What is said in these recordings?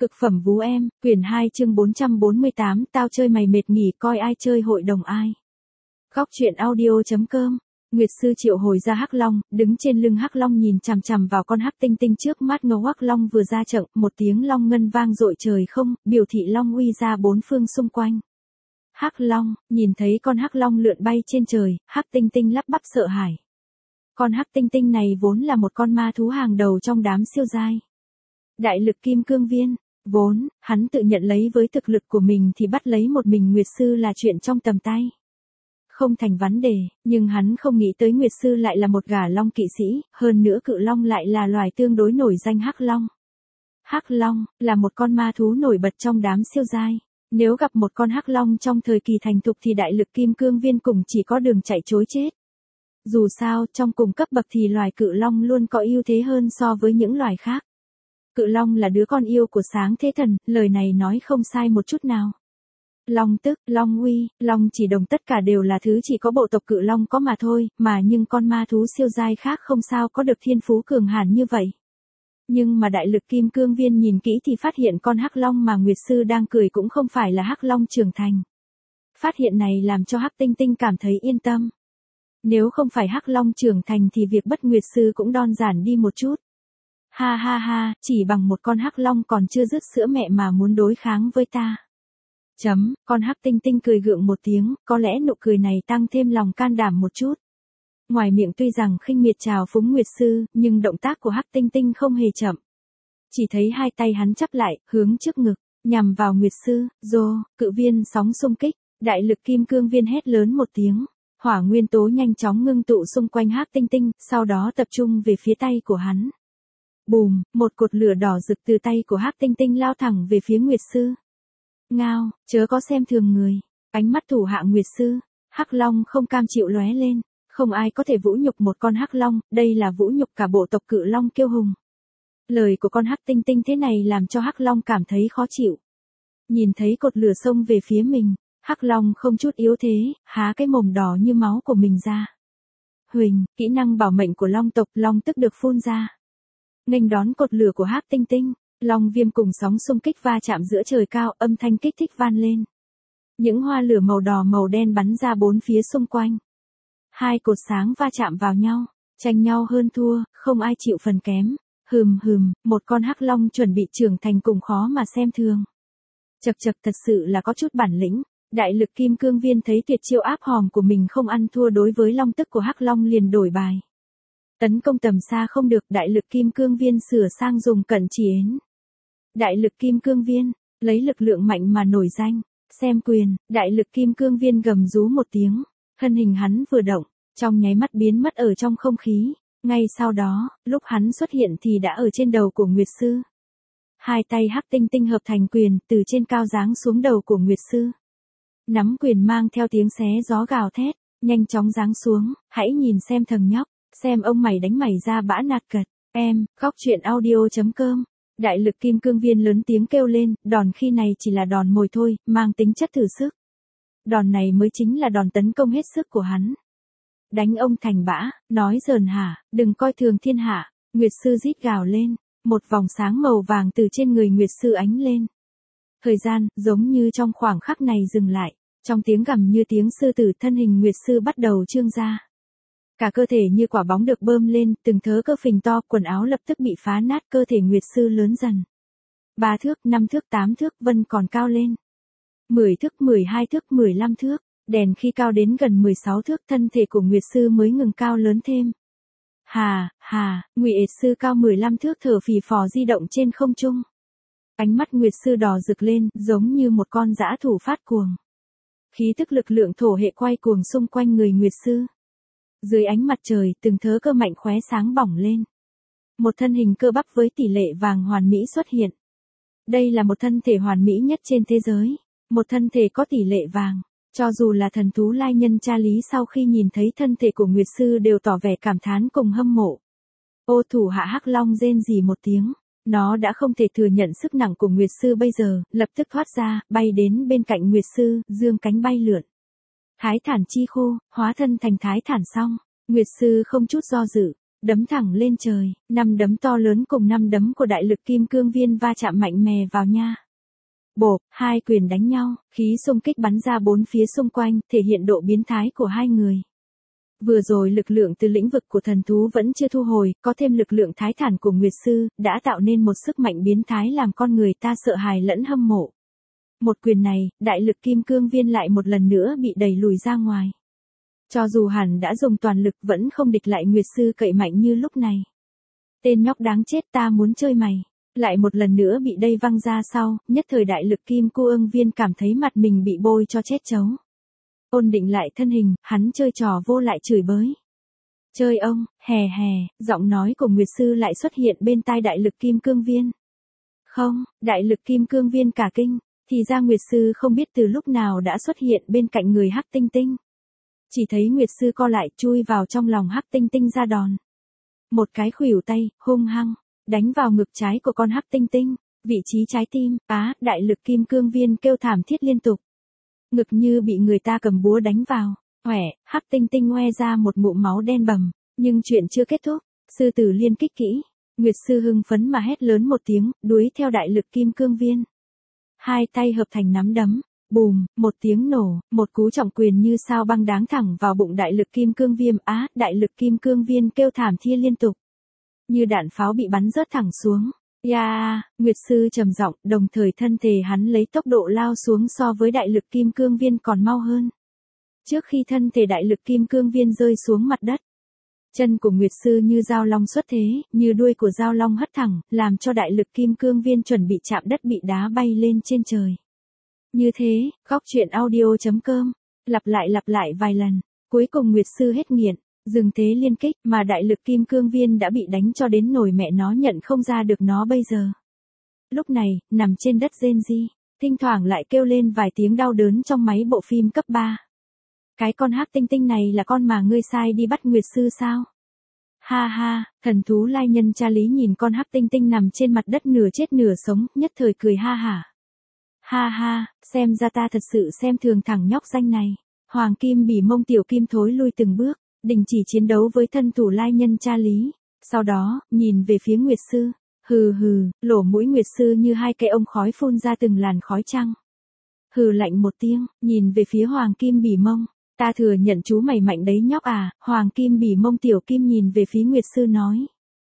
Cực phẩm vú em, quyển 2 chương 448, tao chơi mày mệt nghỉ coi ai chơi hội đồng ai. Góc truyện audio.com. Nguyệt sư triệu hồi ra hắc long, đứng trên lưng hắc long nhìn chằm chằm vào con hắc tinh tinh trước mắt ngầu. Hắc long vừa ra trận, một tiếng long ngân vang dội trời không, biểu thị long uy ra bốn phương xung quanh. Hắc long, nhìn thấy con hắc long lượn bay trên trời, hắc tinh tinh lắp bắp sợ hãi. Con hắc tinh tinh này vốn là một con ma thú hàng đầu trong đám siêu giai. Đại lực kim cương viên, vốn, hắn tự nhận lấy với thực lực của mình thì bắt lấy một mình Nguyệt sư là chuyện trong tầm tay. Không thành vấn đề, nhưng hắn không nghĩ tới Nguyệt sư lại là một gả long kỵ sĩ, hơn nữa cự long lại là loài tương đối nổi danh hắc long. Hắc long, là một con ma thú nổi bật trong đám siêu giai. Nếu gặp một con hắc long trong thời kỳ thành thục thì đại lực kim cương viên cùng chỉ có đường chạy trối chết. Dù sao, trong cùng cấp bậc thì loài cự long luôn có ưu thế hơn so với những loài khác. Cự long là đứa con yêu của sáng thế thần, lời này nói không sai một chút nào. Long tức, long uy, long chỉ đồng tất cả đều là thứ chỉ có bộ tộc cự long có mà thôi, mà nhưng con ma thú siêu giai khác không sao có được thiên phú cường hãn như vậy. Nhưng mà đại lực kim cương viên nhìn kỹ thì phát hiện con hắc long mà Nguyệt sư đang cười cũng không phải là hắc long trưởng thành. Phát hiện này làm cho hắc tinh tinh cảm thấy yên tâm. Nếu không phải hắc long trưởng thành thì việc bắt Nguyệt sư cũng đơn giản đi một chút. Ha ha ha, chỉ bằng một con hắc long còn chưa dứt sữa mẹ mà muốn đối kháng với ta. Con hắc tinh tinh cười gượng một tiếng, có lẽ nụ cười này tăng thêm lòng can đảm một chút. Ngoài miệng tuy rằng khinh miệt chào phúng Nguyệt sư, nhưng động tác của hắc tinh tinh không hề chậm. Chỉ thấy hai tay hắn chắp lại, hướng trước ngực, nhằm vào Nguyệt sư, cự viên sóng xung kích, đại lực kim cương viên hét lớn một tiếng. Hỏa nguyên tố nhanh chóng ngưng tụ xung quanh hắc tinh tinh, sau đó tập trung về phía tay của hắn. Bùm, một cột lửa đỏ rực từ tay của hắc tinh tinh lao thẳng về phía Nguyệt sư. Ngao, chớ có xem thường người. Ánh mắt thủ hạ Nguyệt sư, hắc long không cam chịu lóe lên. Không ai có thể vũ nhục một con hắc long, đây là vũ nhục cả bộ tộc cự long kiêu hùng. Lời của con hắc tinh tinh thế này làm cho hắc long cảm thấy khó chịu. Nhìn thấy cột lửa xông về phía mình, hắc long không chút yếu thế, há cái mồm đỏ như máu của mình ra. Huỳnh, kỹ năng bảo mệnh của long tộc, long tức được phun ra. Nghênh đón cột lửa của hắc tinh tinh, long viêm cùng sóng xung kích va chạm giữa trời cao, âm thanh kích thích vang lên. Những hoa lửa màu đỏ màu đen bắn ra bốn phía xung quanh. Hai cột sáng va chạm vào nhau, tranh nhau hơn thua, không ai chịu phần kém. Một con hắc long chuẩn bị trưởng thành cùng khó mà xem thường. Chậc thật sự là có chút bản lĩnh. Đại lực kim cương viên thấy tuyệt chiêu áp hòm của mình không ăn thua đối với long tức của hắc long liền đổi bài. Tấn công tầm xa không được, đại lực kim cương viên sửa sang dùng cận chỉ ến. Đại lực kim cương viên, lấy lực lượng mạnh mà nổi danh. Xem quyền, đại lực kim cương viên gầm rú một tiếng. Thân hình hắn vừa động, trong nháy mắt biến mất ở trong không khí. Ngay sau đó, lúc hắn xuất hiện thì đã ở trên đầu của Nguyệt sư. Hai tay hắc tinh tinh hợp thành quyền, từ trên cao giáng xuống đầu của Nguyệt sư. Nắm quyền mang theo tiếng xé gió gào thét, nhanh chóng giáng xuống, hãy nhìn xem thằng nhóc, xem ông mày đánh mày ra bã nạt cật, em, góc truyện audio.com. Đại lực kim cương viên lớn tiếng kêu lên, đòn khi này chỉ là đòn mồi thôi, mang tính chất thử sức. Đòn này mới chính là đòn tấn công hết sức của hắn. Đánh ông thành bã, nói giỡn hả, đừng coi thường thiên hạ, Nguyệt sư rít gào lên, một vòng sáng màu vàng từ trên người Nguyệt sư ánh lên. Thời gian, giống như trong khoảng khắc này dừng lại, trong tiếng gầm như tiếng sư tử thân hình Nguyệt sư bắt đầu trương ra. Cả cơ thể như quả bóng được bơm lên, từng thớ cơ phình to, quần áo lập tức bị phá nát, cơ thể Nguyệt sư lớn dần. 3 thước, 5 thước, 8 thước, vân còn cao lên. 10 thước, 12 thước, 15 thước, đèn khi cao đến gần 16 thước thân thể của Nguyệt sư mới ngừng cao lớn thêm. Nguyệt sư cao 15 thước thở phì phò di động trên không trung. Ánh mắt Nguyệt sư đỏ rực lên, giống như một con dã thủ phát cuồng. Khí tức lực lượng thổ hệ quay cuồng xung quanh người Nguyệt sư. Dưới ánh mặt trời, từng thớ cơ mạnh khóe sáng bỏng lên. Một thân hình cơ bắp với tỷ lệ vàng hoàn mỹ xuất hiện. Đây là một thân thể hoàn mỹ nhất trên thế giới. Một thân thể có tỷ lệ vàng. Cho dù là thần thú lai nhân cha lý sau khi nhìn thấy thân thể của Nguyệt sư đều tỏ vẻ cảm thán cùng hâm mộ. Ô thủ hạ hắc long rên rỉ một tiếng. Nó đã không thể thừa nhận sức nặng của Nguyệt sư bây giờ, lập tức thoát ra, bay đến bên cạnh Nguyệt sư, dương cánh bay lượn. Thái thản chi khu, hóa thân thành thái thản xong, Nguyệt sư không chút do dự, đấm thẳng lên trời, 5 đấm to lớn cùng 5 đấm của đại lực kim cương viên va chạm mạnh mẽ vào nha. Bộp, hai quyền đánh nhau, khí xung kích bắn ra bốn phía xung quanh, thể hiện độ biến thái của hai người. Vừa rồi lực lượng từ lĩnh vực của thần thú vẫn chưa thu hồi, có thêm lực lượng thái thản của Nguyệt Sư, đã tạo nên một sức mạnh biến thái làm con người ta sợ hãi lẫn hâm mộ. Một quyền này, đại lực kim cương viên lại một lần nữa bị đẩy lùi ra ngoài. Cho dù hắn đã dùng toàn lực vẫn không địch lại Nguyệt Sư cậy mạnh như lúc này. Tên nhóc đáng chết, ta muốn chơi mày. Lại một lần nữa bị đây văng ra sau, nhất thời đại lực kim cô ương viên cảm thấy mặt mình bị bôi cho chết chấu. Ổn định lại thân hình, hắn chơi trò vô lại chửi bới. Chơi ông, hè hè, giọng nói của Nguyệt Sư lại xuất hiện bên tai đại lực kim cương viên. Không, đại lực kim cương viên cả kinh, thì ra Nguyệt Sư không biết từ lúc nào đã xuất hiện bên cạnh người Hắc Tinh Tinh. Chỉ thấy Nguyệt Sư co lại chui vào trong lòng Hắc Tinh Tinh ra đòn. Một cái khuỷu tay, hung hăng, đánh vào ngực trái của con Hắc Tinh Tinh, vị trí trái tim, đại lực kim cương viên kêu thảm thiết liên tục. Ngực như bị người ta cầm búa đánh vào, hoẻ, Hắc Tinh Tinh ngoe ra một ngụm máu đen bầm, nhưng chuyện chưa kết thúc, sư tử liên kích kỹ, Nguyệt Sư hưng phấn mà hét lớn một tiếng, đuổi theo đại lực kim cương viên. Hai tay hợp thành nắm đấm, bùm, một tiếng nổ, một cú trọng quyền như sao băng đáng thẳng vào bụng đại lực kim cương viêm, đại lực kim cương viên kêu thảm thiết liên tục. Như đạn pháo bị bắn rớt thẳng xuống. Nguyệt Sư trầm giọng, đồng thời thân thể hắn lấy tốc độ lao xuống so với đại lực kim cương viên còn mau hơn. Trước khi thân thể đại lực kim cương viên rơi xuống mặt đất, chân của Nguyệt Sư như dao long xuất thế, như đuôi của dao long hất thẳng, làm cho đại lực kim cương viên chuẩn bị chạm đất bị đá bay lên trên trời. Như thế, góc truyện audio.com, lặp lại vài lần, cuối cùng Nguyệt Sư hết nghiện, dừng thế liên kích, mà đại lực kim cương viên đã bị đánh cho đến nổi mẹ nó nhận không ra được nó bây giờ. Lúc này, nằm trên đất rên ri, thỉnh thoảng lại kêu lên vài tiếng đau đớn trong máy bộ phim cấp 3. Cái con Hắc Tinh Tinh này là con mà ngươi sai đi bắt Nguyệt Sư sao? Ha ha, thần thú lai nhân cha Lý nhìn con Hắc Tinh Tinh nằm trên mặt đất nửa chết nửa sống, nhất thời cười ha hả. Ha ha, xem ra ta thật sự xem thường thằng nhóc danh này. Hoàng Kim Bỉ Mông tiểu kim thối lui từng bước, đình chỉ chiến đấu với thân thủ lai nhân cha Lý. Sau đó, nhìn về phía Nguyệt Sư. Hừ hừ, lỗ mũi Nguyệt Sư như hai cái ống khói phun ra từng làn khói trăng. Hừ lạnh một tiếng, nhìn về phía Hoàng Kim Bỉ Mông. Ta thừa nhận chú mày mạnh đấy nhóc à, Hoàng Kim Bỉ Mông tiểu kim nhìn về phía Nguyệt Sư nói.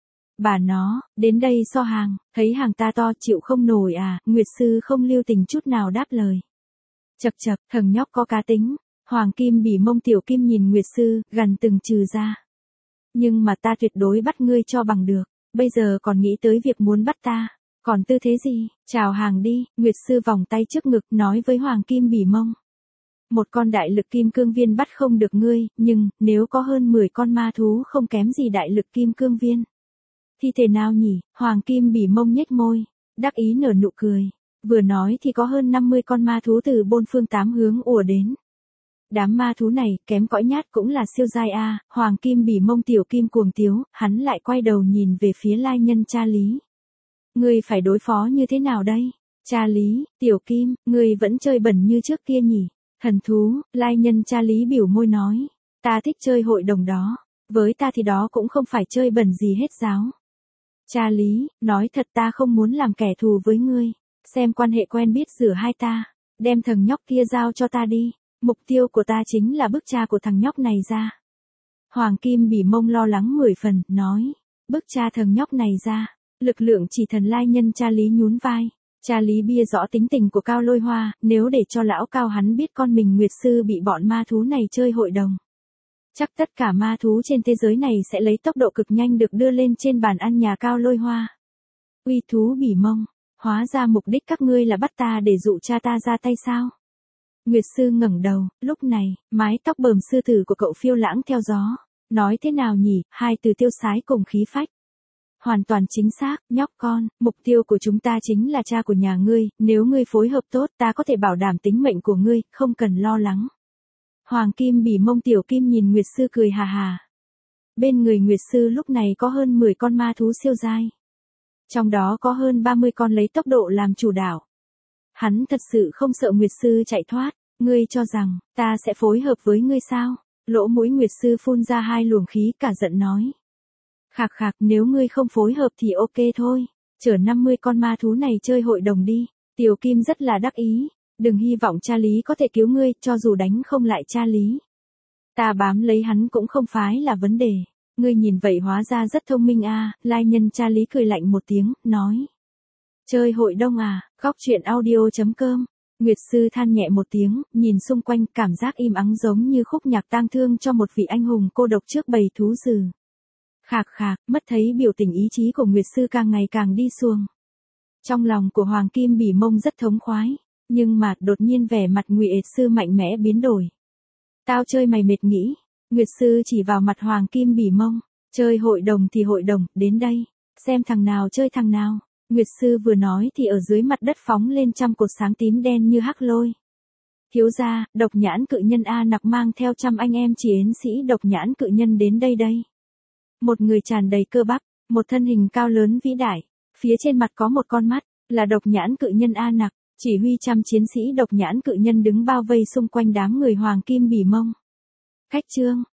Bà nó, đến đây so hàng, thấy hàng ta to chịu không nổi à, Nguyệt Sư không lưu tình chút nào đáp lời. Chậc chậc, thằng nhóc có cá tính. Hoàng Kim Bỉ Mông tiểu kim nhìn Nguyệt Sư, gằn từng trừ ra. Nhưng mà ta tuyệt đối bắt ngươi cho bằng được, bây giờ còn nghĩ tới việc muốn bắt ta, còn tư thế gì, chào hàng đi, Nguyệt Sư vòng tay trước ngực nói với Hoàng Kim Bỉ Mông. Một con đại lực kim cương viên bắt không được ngươi, nhưng, nếu có hơn 10 con ma thú không kém gì đại lực kim cương viên. Thì thế nào nhỉ, Hoàng Kim Bỉ Mông nhếch môi, đắc ý nở nụ cười. Vừa nói thì có hơn 50 con ma thú từ bốn phương tám hướng ùa đến. Đám ma thú này, kém cõi nhát cũng là siêu giai a. Hoàng Kim Bỉ Mông tiểu kim cuồng tiếu, hắn lại quay đầu nhìn về phía lai nhân cha Lý. Ngươi phải đối phó như thế nào đây? Cha Lý, tiểu kim, ngươi vẫn chơi bẩn như trước kia nhỉ? Thần thú, lai nhân cha Lý biểu môi nói. Ta thích chơi hội đồng đó. Với ta thì đó cũng không phải chơi bẩn gì hết giáo. Cha Lý, nói thật ta không muốn làm kẻ thù với ngươi. Xem quan hệ quen biết giữa hai ta. Đem thằng nhóc kia giao cho ta đi. Mục tiêu của ta chính là bức cha của thằng nhóc này ra. Hoàng Kim Bỉ Mông lo lắng 10 phần, nói. Bức cha thằng nhóc này ra. Lực lượng chỉ thần lai nhân cha Lý nhún vai. Cha Lý bia rõ tính tình của Cao Lôi Hoa, nếu để cho lão Cao hắn biết con mình Nguyệt Sư bị bọn ma thú này chơi hội đồng. Chắc tất cả ma thú trên thế giới này sẽ lấy tốc độ cực nhanh được đưa lên trên bàn ăn nhà Cao Lôi Hoa. Uy thú Bỉ Mông, hóa ra mục đích các ngươi là bắt ta để dụ cha ta ra tay sao? Nguyệt Sư ngẩng đầu, lúc này, mái tóc bờm sư tử của cậu phiêu lãng theo gió. Nói thế nào nhỉ, hai từ tiêu sái cùng khí phách. Hoàn toàn chính xác, nhóc con, mục tiêu của chúng ta chính là cha của nhà ngươi, nếu ngươi phối hợp tốt ta có thể bảo đảm tính mệnh của ngươi, không cần lo lắng. Hoàng Kim Bỉ Mông tiểu kim nhìn Nguyệt Sư cười hà hà. Bên người Nguyệt Sư lúc này có hơn 10 con ma thú siêu giai. Trong đó có hơn 30 con lấy tốc độ làm chủ đạo. Hắn thật sự không sợ Nguyệt Sư chạy thoát, ngươi cho rằng, ta sẽ phối hợp với ngươi sao? Lỗ mũi Nguyệt Sư phun ra hai luồng khí cả giận nói. Khạc khạc, nếu ngươi không phối hợp thì ok thôi. Chở 50 con ma thú này chơi hội đồng đi. Tiểu Kim rất là đắc ý. Đừng hy vọng cha Lý có thể cứu ngươi, cho dù đánh không lại cha Lý. Ta bám lấy hắn cũng không phải là vấn đề. Ngươi nhìn vậy hóa ra rất thông minh a. Lai nhân cha Lý cười lạnh một tiếng, nói. Chơi hội đông à, góc chuyện audio.com. Nguyệt sư than nhẹ một tiếng, nhìn xung quanh, cảm giác im ắng giống như khúc nhạc tang thương cho một vị anh hùng cô độc trước bầy thú dữ. Khạc khạc, mất thấy biểu tình ý chí của Nguyệt sư càng ngày càng đi xuông. Trong lòng của Hoàng Kim Bỉ Mông rất thống khoái, nhưng mà đột nhiên vẻ mặt Nguyệt sư mạnh mẽ biến đổi. Tao chơi mày mệt nghỉ. Nguyệt sư chỉ vào mặt Hoàng Kim Bỉ Mông. Chơi hội đồng thì hội đồng, đến đây. Xem thằng nào chơi thằng nào. Nguyệt sư vừa nói thì ở dưới mặt đất phóng lên trăm cột sáng tím đen như hắc lôi. Thiếu gia, Độc Nhãn Cự Nhân A Nặc mang theo 100 anh em chiến sĩ Độc Nhãn Cự Nhân đến đây đây. Một người tràn đầy cơ bắp, một thân hình cao lớn vĩ đại, phía trên mặt có một con mắt, là Độc Nhãn Cự Nhân A Nặc, chỉ huy 100 chiến sĩ Độc Nhãn Cự Nhân đứng bao vây xung quanh đám người Hoàng Kim Bỉ Mông. Khách trương,